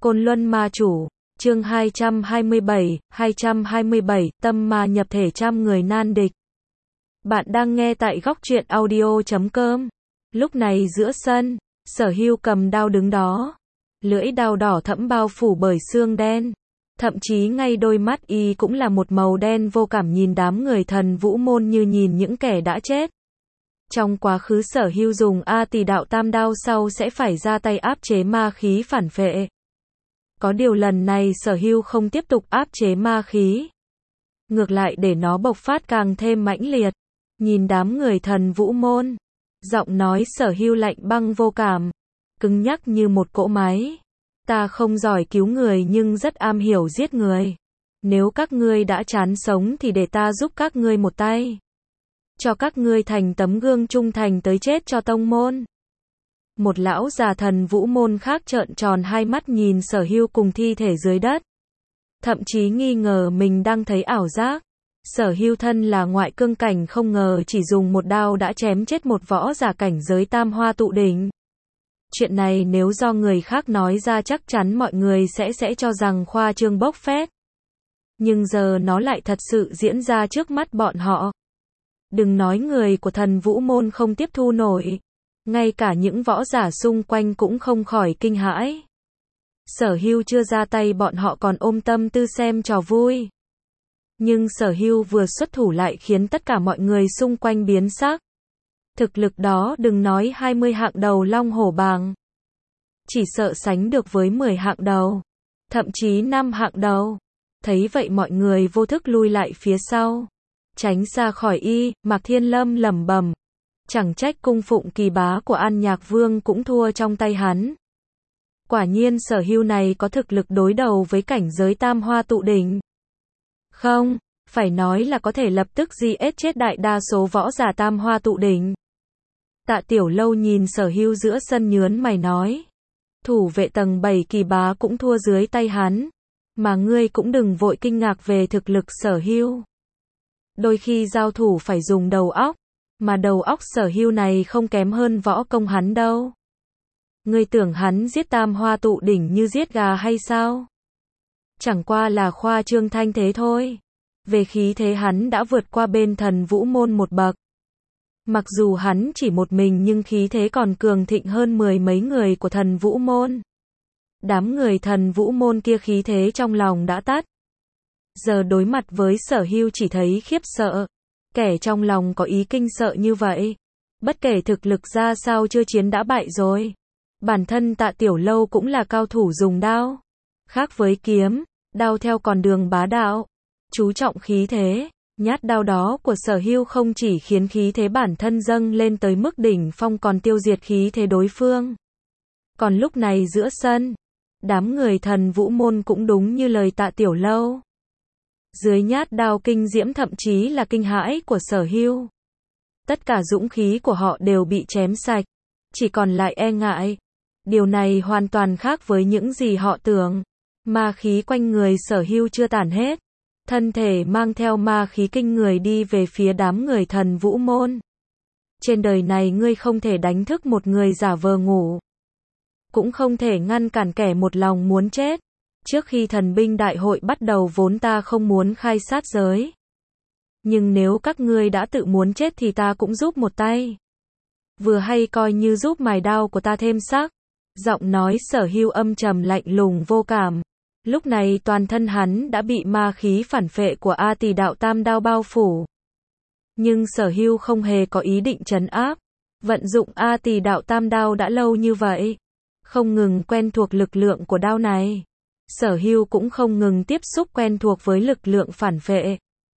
Côn Luân Ma Chủ, chương 227, tâm ma nhập thể trăm người nan địch. Bạn đang nghe tại góc truyện audio.com. Lúc này giữa sân, Sở Hưu cầm đao đứng đó. Lưỡi đao đỏ thẫm bao phủ bởi xương đen. Thậm chí ngay đôi mắt y cũng là một màu đen vô cảm, nhìn đám người Thần Vũ môn như nhìn những kẻ đã chết. Trong quá khứ Sở Hưu dùng A Tỳ Đạo Tam Đao, sau sẽ phải ra tay áp chế ma khí phản phệ. Có điều lần này Sở Hưu không tiếp tục áp chế ma khí, ngược lại để nó bộc phát càng thêm mãnh liệt. Nhìn đám người Thần Vũ môn, giọng nói Sở Hưu lạnh băng vô cảm, cứng nhắc như một cỗ máy. Ta không giỏi cứu người nhưng rất am hiểu giết người. Nếu các ngươi đã chán sống thì để ta giúp các ngươi một tay, cho các ngươi thành tấm gương trung thành tới chết cho tông môn. Một lão già Thần Vũ môn khác trợn tròn hai mắt nhìn Sở Hưu cùng thi thể dưới đất, thậm chí nghi ngờ mình đang thấy ảo giác. Sở Hưu thân là ngoại cương cảnh, không ngờ chỉ dùng một đao đã chém chết một võ giả cảnh giới Tam Hoa Tụ Đỉnh. Chuyện này nếu do người khác nói ra chắc chắn mọi người sẽ cho rằng khoa trương bốc phét. Nhưng giờ nó lại thật sự diễn ra trước mắt bọn họ. Đừng nói người của Thần Vũ môn không tiếp thu nổi, ngay cả những võ giả xung quanh cũng không khỏi kinh hãi. Sở Hưu chưa ra tay bọn họ còn ôm tâm tư xem trò vui. Nhưng Sở Hưu vừa xuất thủ lại khiến tất cả mọi người xung quanh biến sắc. Thực lực đó đừng nói 20 hạng đầu Long Hổ bảng, chỉ sợ sánh được với 10 hạng đầu, thậm chí 5 hạng đầu. Thấy vậy mọi người vô thức lui lại phía sau, tránh xa khỏi y. Mạc Thiên Lâm lẩm bẩm, chẳng trách cung phụng kỳ bá của An Nhạc Vương cũng thua trong tay hắn. Quả nhiên Sở Hưu này có thực lực đối đầu với cảnh giới Tam Hoa Tụ Đỉnh. Không, phải nói là có thể lập tức giết chết đại đa số võ giả Tam Hoa Tụ Đỉnh. Tạ Tiểu Lâu nhìn Sở Hưu giữa sân nhớn mày nói, thủ vệ tầng 7 kỳ bá cũng thua dưới tay hắn, mà ngươi cũng đừng vội kinh ngạc về thực lực Sở Hưu. Đôi khi giao thủ phải dùng đầu óc, mà đầu óc Sở Hưu này không kém hơn võ công hắn đâu. Ngươi tưởng hắn giết Tam Hoa Tụ Đỉnh như giết gà hay sao? Chẳng qua là khoa trương thanh thế thôi. Về khí thế hắn đã vượt qua bên Thần Vũ môn một bậc. Mặc dù hắn chỉ một mình nhưng khí thế còn cường thịnh hơn mười mấy người của Thần Vũ môn. Đám người Thần Vũ môn kia khí thế trong lòng đã tắt. Giờ đối mặt với Sở Hưu chỉ thấy khiếp sợ. Kẻ trong lòng có ý kinh sợ như vậy, bất kể thực lực ra sao chưa chiến đã bại rồi. Bản thân Tạ Tiểu Lâu cũng là cao thủ dùng đao, khác với kiếm, đao theo con đường bá đạo, chú trọng khí thế. Nhát đao đó của Sở Hưu không chỉ khiến khí thế bản thân dâng lên tới mức đỉnh phong còn tiêu diệt khí thế đối phương. Còn lúc này giữa sân, đám người Thần Vũ môn cũng đúng như lời Tạ Tiểu Lâu. Dưới nhát đao kinh diễm thậm chí là kinh hãi của Sở Hưu, tất cả dũng khí của họ đều bị chém sạch, chỉ còn lại e ngại. Điều này hoàn toàn khác với những gì họ tưởng. Ma khí quanh người Sở Hưu chưa tản hết, thân thể mang theo ma khí kinh người đi về phía đám người Thần Vũ môn. Trên đời này ngươi không thể đánh thức một người giả vờ ngủ, cũng không thể ngăn cản kẻ một lòng muốn chết. Trước khi thần binh đại hội bắt đầu vốn ta không muốn khai sát giới, nhưng nếu các ngươi đã tự muốn chết thì ta cũng giúp một tay. Vừa hay coi như giúp mài đao của ta thêm sắc. Giọng nói Sở Hưu âm trầm lạnh lùng vô cảm. Lúc này toàn thân hắn đã bị ma khí phản phệ của A Tỳ Đạo Tam Đao bao phủ. Nhưng Sở Hưu không hề có ý định trấn áp. Vận dụng A Tỳ Đạo Tam Đao đã lâu như vậy, không ngừng quen thuộc lực lượng của đao này. Sở Hưu cũng không ngừng tiếp xúc quen thuộc với lực lượng phản phệ.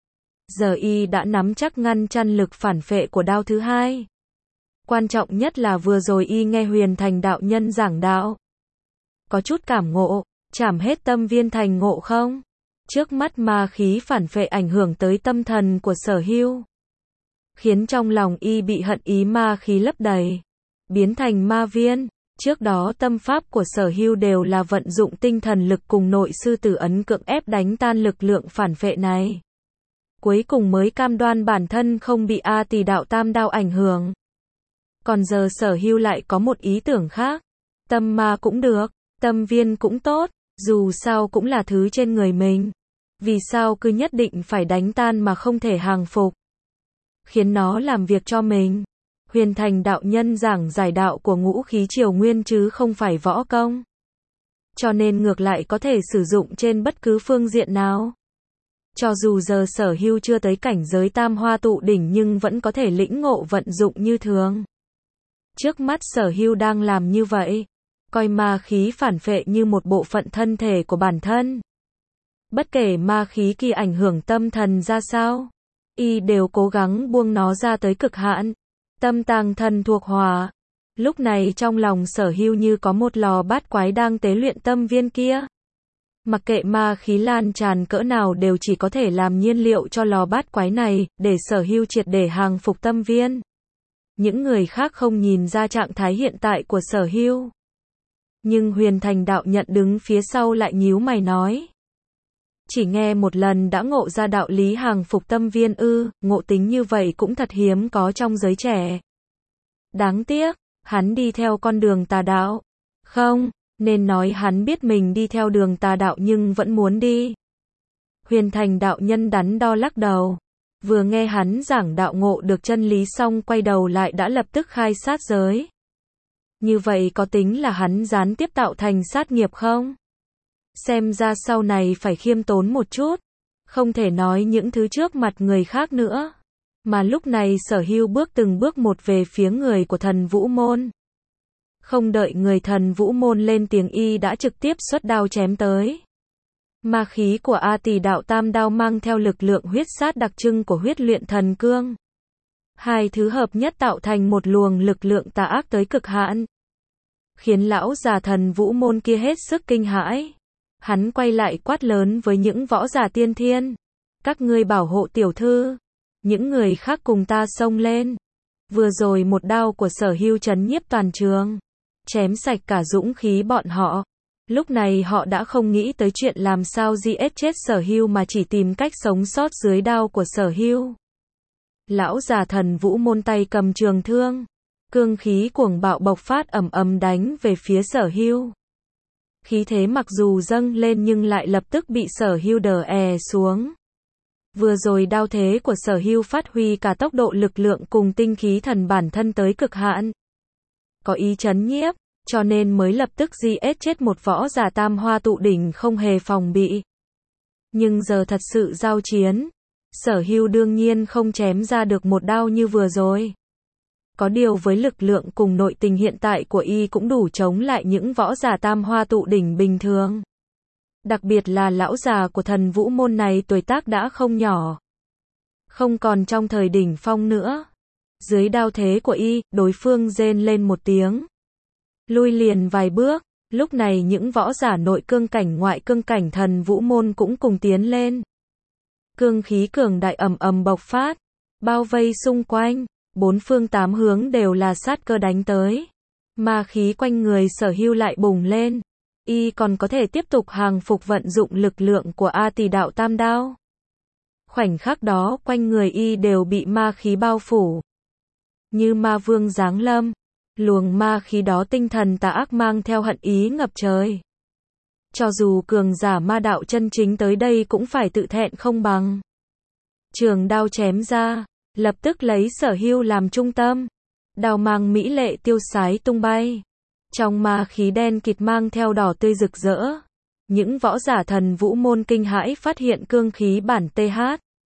Giờ y đã nắm chắc ngăn chặn lực phản phệ của đao thứ hai. Quan trọng nhất là vừa rồi y nghe Huyền Thành đạo nhân giảng đạo, có chút cảm ngộ, chảm hết tâm viên thành ngộ không? Trước mắt ma khí phản phệ ảnh hưởng tới tâm thần của Sở Hưu, khiến trong lòng y bị hận ý ma khí lấp đầy, biến thành ma viên. Trước đó tâm pháp của Sở Hưu đều là vận dụng tinh thần lực cùng nội sư tử ấn cưỡng ép đánh tan lực lượng phản phệ này. Cuối cùng mới cam đoan bản thân không bị A Tỳ Đạo Tam Đao ảnh hưởng. Còn giờ Sở Hưu lại có một ý tưởng khác. Tâm ma cũng được, Tâm viên cũng tốt, dù sao cũng là thứ trên người mình. Vì sao cứ nhất định phải đánh tan mà không thể hàng phục? Khiến nó làm việc cho mình. Huyền Thành đạo nhân giảng giải đạo của ngũ khí triều nguyên chứ không phải võ công. Cho nên ngược lại có thể sử dụng trên bất cứ phương diện nào. Cho dù giờ Sở Hưu chưa tới cảnh giới tam hoa tụ đỉnh nhưng vẫn có thể lĩnh ngộ vận dụng như thường. Trước mắt Sở Hưu đang làm như vậy. Coi ma khí phản phệ như một bộ phận thân thể của bản thân. Bất kể ma khí kỳ ảnh hưởng tâm thần ra sao, y đều cố gắng buông nó ra tới cực hạn. Tâm tàng thần thuộc hỏa. Lúc này trong lòng Sở Hưu như có một lò bát quái đang tế luyện tâm viên kia. Mặc kệ ma khí lan tràn cỡ nào đều chỉ có thể làm nhiên liệu cho lò bát quái này, để Sở Hưu triệt để hàng phục tâm viên. Những người khác không nhìn ra trạng thái hiện tại của Sở Hưu. Nhưng Huyền Thành đạo nhận đứng phía sau lại nhíu mày nói. Chỉ nghe một lần đã ngộ ra đạo lý hàng phục tâm viên ư, ngộ tính như vậy cũng thật hiếm có trong giới trẻ. Đáng tiếc, hắn đi theo con đường tà đạo. Không, nên nói hắn biết mình đi theo đường tà đạo nhưng vẫn muốn đi. Huyền Thành đạo nhân đắn đo lắc đầu. Vừa nghe hắn giảng đạo ngộ được chân lý xong quay đầu lại đã lập tức khai sát giới. Như vậy có tính là hắn gián tiếp tạo thành sát nghiệp không? Xem ra sau này phải khiêm tốn một chút. Không thể nói những thứ trước mặt người khác nữa. Mà lúc này Sở Hưu bước từng bước một về phía người của Thần Vũ Môn. Không đợi người Thần Vũ Môn lên tiếng y đã trực tiếp xuất đao chém tới. Ma khí của A Tỳ đạo tam đao mang theo lực lượng huyết sát đặc trưng của huyết luyện thần cương. Hai thứ hợp nhất tạo thành một luồng lực lượng tà ác tới cực hạn. Khiến lão già Thần Vũ Môn kia hết sức kinh hãi. Hắn quay lại quát lớn với những võ giả tiên thiên. Các ngươi bảo hộ tiểu thư. Những người khác cùng ta xông lên. Vừa rồi một đao của Sở Hưu trấn nhiếp toàn trường. Chém sạch cả dũng khí bọn họ. Lúc này họ đã không nghĩ tới chuyện làm sao giết chết Sở Hưu mà chỉ tìm cách sống sót dưới đao của Sở Hưu. Lão già Thần Vũ Môn tay cầm trường thương. Cương khí cuồng bạo bộc phát ầm ầm đánh về phía Sở Hưu. Khí thế mặc dù dâng lên nhưng lại lập tức bị Sở Hưu đè xuống. Vừa rồi đao thế của Sở Hưu phát huy cả tốc độ lực lượng cùng tinh khí thần bản thân tới cực hạn. Có ý trấn nhiếp, cho nên mới lập tức giết chết một võ giả tam hoa tụ đỉnh không hề phòng bị. Nhưng giờ thật sự giao chiến, Sở Hưu đương nhiên không chém ra được một đao như vừa rồi. Có điều với lực lượng cùng nội tình hiện tại của y cũng đủ chống lại những võ giả tam hoa tụ đỉnh bình thường. Đặc biệt là lão già của Thần Vũ Môn này tuổi tác đã không nhỏ. Không còn trong thời đỉnh phong nữa. Dưới đao thế của y, đối phương rên lên một tiếng. Lui liền vài bước, lúc này những võ giả nội cương cảnh ngoại cương cảnh Thần Vũ Môn cũng cùng tiến lên. Cương khí cường đại ầm ầm bộc phát, bao vây xung quanh, bốn phương tám hướng đều là sát cơ đánh tới. Ma khí quanh người Sở Hưu lại bùng lên. Y còn có thể tiếp tục hàng phục vận dụng lực lượng của A Tỳ đạo tam đao. Khoảnh khắc đó quanh người y đều bị ma khí bao phủ. Như ma vương giáng lâm. Luồng ma khí đó tinh thần tà ác mang theo hận ý ngập trời. Cho dù cường giả ma đạo chân chính tới đây cũng phải tự thẹn không bằng. Trường đao chém ra, lập tức lấy Sở Hưu làm trung tâm. Đao mang mỹ lệ tiêu sái tung bay. Trong ma khí đen kịt mang theo đỏ tươi rực rỡ. Những võ giả Thần Vũ Môn kinh hãi phát hiện cương khí bản TH.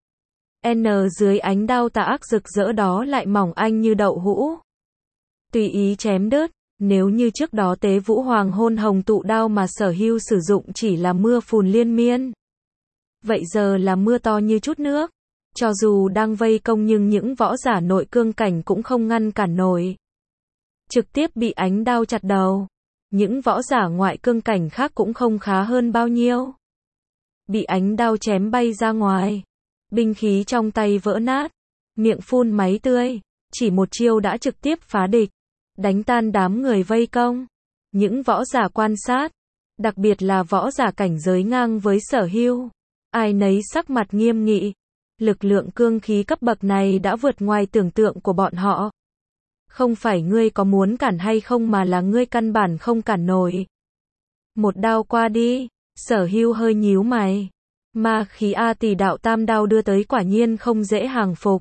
N dưới ánh đao tà ác rực rỡ đó lại mỏng anh như đậu hũ. Tùy ý chém đứt, nếu như trước đó Tế Vũ Hoàng Hôn Hồng tụ đao mà Sở Hưu sử dụng chỉ là mưa phùn liên miên. Vậy giờ là mưa to như chút nước. Cho dù đang vây công nhưng những võ giả nội cương cảnh cũng không ngăn cản nổi. Trực tiếp bị ánh đao chặt đầu. Những võ giả ngoại cương cảnh khác cũng không khá hơn bao nhiêu. Bị ánh đao chém bay ra ngoài. Binh khí trong tay vỡ nát. Miệng phun máu tươi. Chỉ một chiêu đã trực tiếp phá địch. Đánh tan đám người vây công. Những võ giả quan sát. Đặc biệt là võ giả cảnh giới ngang với Sở Hưu. Ai nấy sắc mặt nghiêm nghị. Lực lượng cương khí cấp bậc này đã vượt ngoài tưởng tượng của bọn họ. Không phải ngươi có muốn cản hay không mà là ngươi căn bản không cản nổi. Một đao qua đi, Sở Hưu hơi nhíu mày. Ma khí A Tỷ đạo tam đao đưa tới quả nhiên không dễ hàng phục.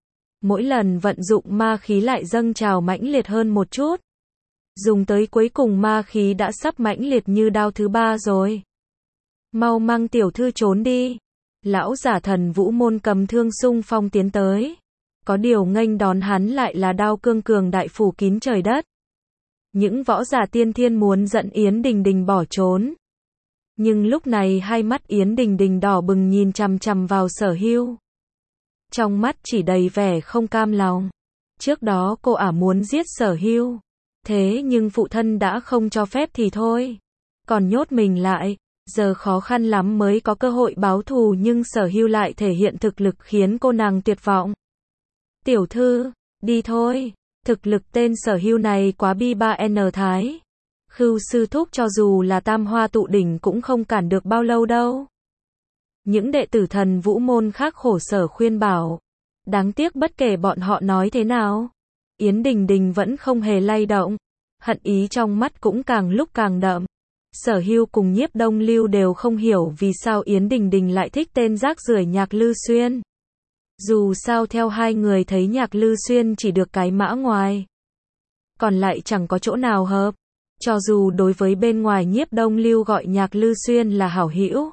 Mỗi lần vận dụng ma khí lại dâng trào mãnh liệt hơn một chút. Dùng tới cuối cùng ma khí đã sắp mãnh liệt như đao thứ ba rồi. Mau mang tiểu thư trốn đi. Lão giả Thần Vũ Môn cầm thương xung phong tiến tới. Có điều nghênh đón hắn lại là đao cương cường đại phủ kín trời đất. Những võ giả tiên thiên muốn dẫn Yến Đình Đình bỏ trốn. Nhưng lúc này hai mắt Yến Đình Đình đỏ bừng nhìn chằm chằm vào Sở Hưu. Trong mắt chỉ đầy vẻ không cam lòng. Trước đó cô ả muốn giết Sở Hưu. Thế nhưng phụ thân đã không cho phép thì thôi. Còn nhốt mình lại. Giờ khó khăn lắm mới có cơ hội báo thù nhưng Sở Hưu lại thể hiện thực lực khiến cô nàng tuyệt vọng. Tiểu thư, đi thôi. Thực lực tên Sở Hưu này quá bi ba n thái. Khưu sư thúc cho dù là tam hoa tụ đỉnh cũng không cản được bao lâu đâu. Những đệ tử Thần Vũ Môn khác khổ sở khuyên bảo. Đáng tiếc bất kể bọn họ nói thế nào. Yến Đình Đình vẫn không hề lay động. Hận ý trong mắt cũng càng lúc càng đậm. Sở Hưu cùng Nhiếp Đông Lưu đều không hiểu vì sao Yến Đình Đình lại thích tên rác rưởi Nhạc Lư Xuyên. Dù sao theo hai người thấy Nhạc Lư Xuyên chỉ được cái mã ngoài. Còn lại chẳng có chỗ nào hợp. Cho dù đối với bên ngoài Nhiếp Đông Lưu gọi Nhạc Lư Xuyên là hảo hữu.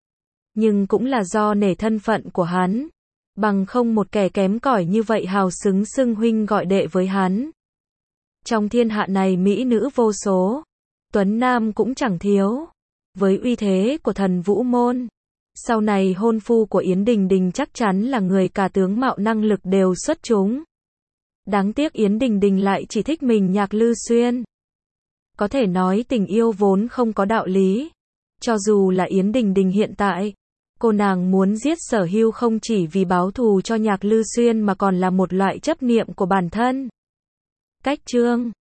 Nhưng cũng là do nể thân phận của hắn. Bằng không một kẻ kém cỏi như vậy hào xứng xưng huynh gọi đệ với hắn. Trong thiên hạ này mỹ nữ vô số. Tuấn Nam cũng chẳng thiếu. Với uy thế của Thần Vũ Môn. Sau này hôn phu của Yến Đình Đình chắc chắn là người cả tướng mạo năng lực đều xuất chúng. Đáng tiếc Yến Đình Đình lại chỉ thích mình Nhạc Lư Xuyên. Có thể nói tình yêu vốn không có đạo lý. Cho dù là Yến Đình Đình hiện tại, cô nàng muốn giết Sở Hưu không chỉ vì báo thù cho Nhạc Lư Xuyên mà còn là một loại chấp niệm của bản thân. Cách chương